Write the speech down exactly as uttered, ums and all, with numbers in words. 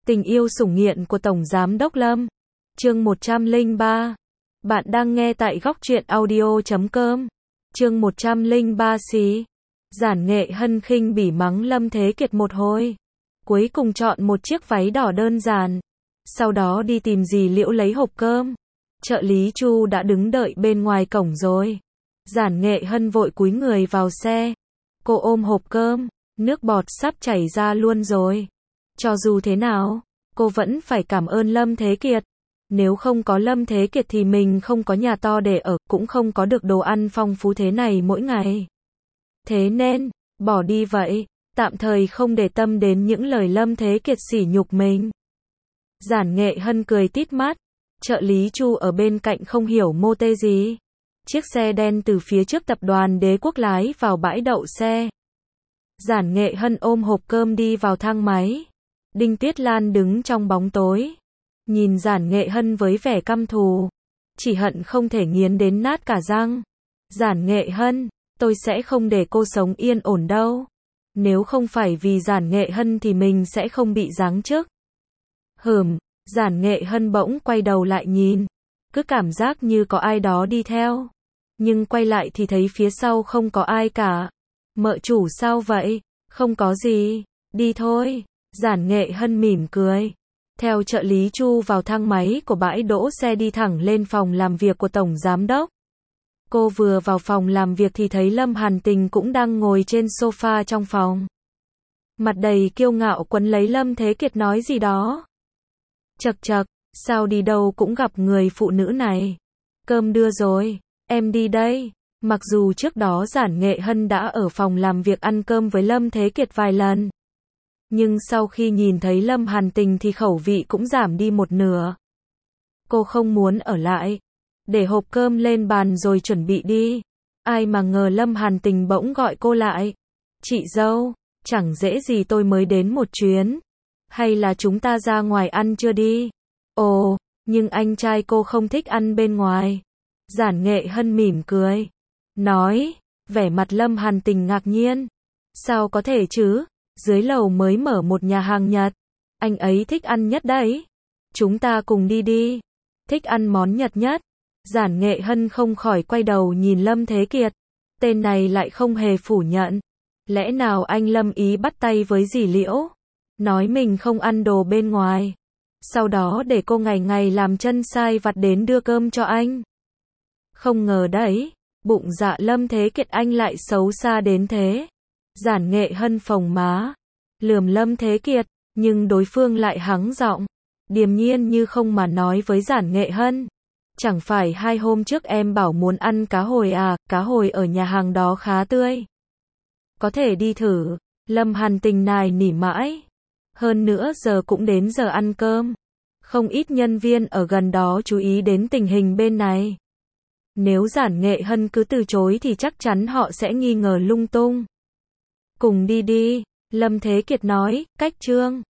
Tình yêu sủng nghiện của Tổng Giám đốc Lâm. Chương một trăm lẻ ba. Bạn đang nghe tại góc truyện audio chấm com. Chương một trăm lẻ ba xí. Giản Nghệ Hân khinh bỉ mắng Lâm Thế Kiệt một hồi. Cuối cùng chọn một chiếc váy đỏ đơn giản. Sau đó đi tìm dì Liễu lấy hộp cơm. Trợ lý Chu đã đứng đợi bên ngoài cổng rồi. Giản Nghệ Hân vội cúi người vào xe. Cô ôm hộp cơm, nước bọt sắp chảy ra luôn rồi. Cho dù thế nào, cô vẫn phải cảm ơn Lâm Thế Kiệt. Nếu không có Lâm Thế Kiệt thì mình không có nhà to để ở, cũng không có được đồ ăn phong phú thế này mỗi ngày. Thế nên, bỏ đi vậy, tạm thời không để tâm đến những lời Lâm Thế Kiệt sỉ nhục mình. Giản Nghệ Hân cười tít mắt, trợ lý Chu ở bên cạnh không hiểu mô tê gì. Chiếc xe đen từ phía trước tập đoàn Đế Quốc lái vào bãi đậu xe. Giản Nghệ Hân ôm hộp cơm đi vào thang máy. Đinh Tuyết Lan đứng trong bóng tối, nhìn Giản Nghệ Hân với vẻ căm thù, chỉ hận không thể nghiến đến nát cả răng. Giản Nghệ Hân, tôi sẽ không để cô sống yên ổn đâu. Nếu không phải vì Giản Nghệ Hân thì mình sẽ không bị giáng chức. Hừm, Giản Nghệ Hân bỗng quay đầu lại nhìn, cứ cảm giác như có ai đó đi theo. Nhưng quay lại thì thấy phía sau không có ai cả. Mợ chủ sao vậy? Không có gì, đi thôi. Giản Nghệ Hân mỉm cười, theo trợ lý Chu vào thang máy của bãi đỗ xe đi thẳng lên phòng làm việc của Tổng Giám đốc. Cô vừa vào phòng làm việc thì thấy Lâm Hàn Tình cũng đang ngồi trên sofa trong phòng. Mặt đầy kiêu ngạo quấn lấy Lâm Thế Kiệt nói gì đó. Chậc chậc, sao đi đâu cũng gặp người phụ nữ này. Cơm đưa rồi, em đi đây. Mặc dù trước đó Giản Nghệ Hân đã ở phòng làm việc ăn cơm với Lâm Thế Kiệt vài lần. Nhưng sau khi nhìn thấy Lâm Hàn Tình thì khẩu vị cũng giảm đi một nửa. Cô không muốn ở lại. Để hộp cơm lên bàn rồi chuẩn bị đi. Ai mà ngờ Lâm Hàn Tình bỗng gọi cô lại. Chị dâu, chẳng dễ gì tôi mới đến một chuyến. Hay là chúng ta ra ngoài ăn chưa đi? Ồ, nhưng anh trai cô không thích ăn bên ngoài. Giản Nghệ Hân mỉm cười, nói, vẻ mặt Lâm Hàn Tình ngạc nhiên. Sao có thể chứ? Dưới lầu mới mở một nhà hàng Nhật. Anh ấy thích ăn nhất đấy. Chúng ta cùng đi đi. Thích ăn món Nhật nhất. Giản Nghệ Hân không khỏi quay đầu nhìn Lâm Thế Kiệt. Tên này lại không hề phủ nhận. Lẽ nào anh Lâm ý bắt tay với dì Liễu? Nói mình không ăn đồ bên ngoài. Sau đó để cô ngày ngày làm chân sai vặt đến đưa cơm cho anh. Không ngờ đấy, bụng dạ Lâm Thế Kiệt anh lại xấu xa đến thế. Giản Nghệ Hân phồng má, lườm Lâm Thế Kiệt, nhưng đối phương lại hắng giọng, điềm nhiên như không mà nói với Giản Nghệ Hân. Chẳng phải hai hôm trước em bảo muốn ăn cá hồi à, cá hồi ở nhà hàng đó khá tươi. Có thể đi thử. Lâm Hàn Tình nài nỉ mãi. Hơn nữa giờ cũng đến giờ ăn cơm. Không ít nhân viên ở gần đó chú ý đến tình hình bên này. Nếu Giản Nghệ Hân cứ từ chối thì chắc chắn họ sẽ nghi ngờ lung tung. Cùng đi đi, Lâm Thế Kiệt nói, cách trương.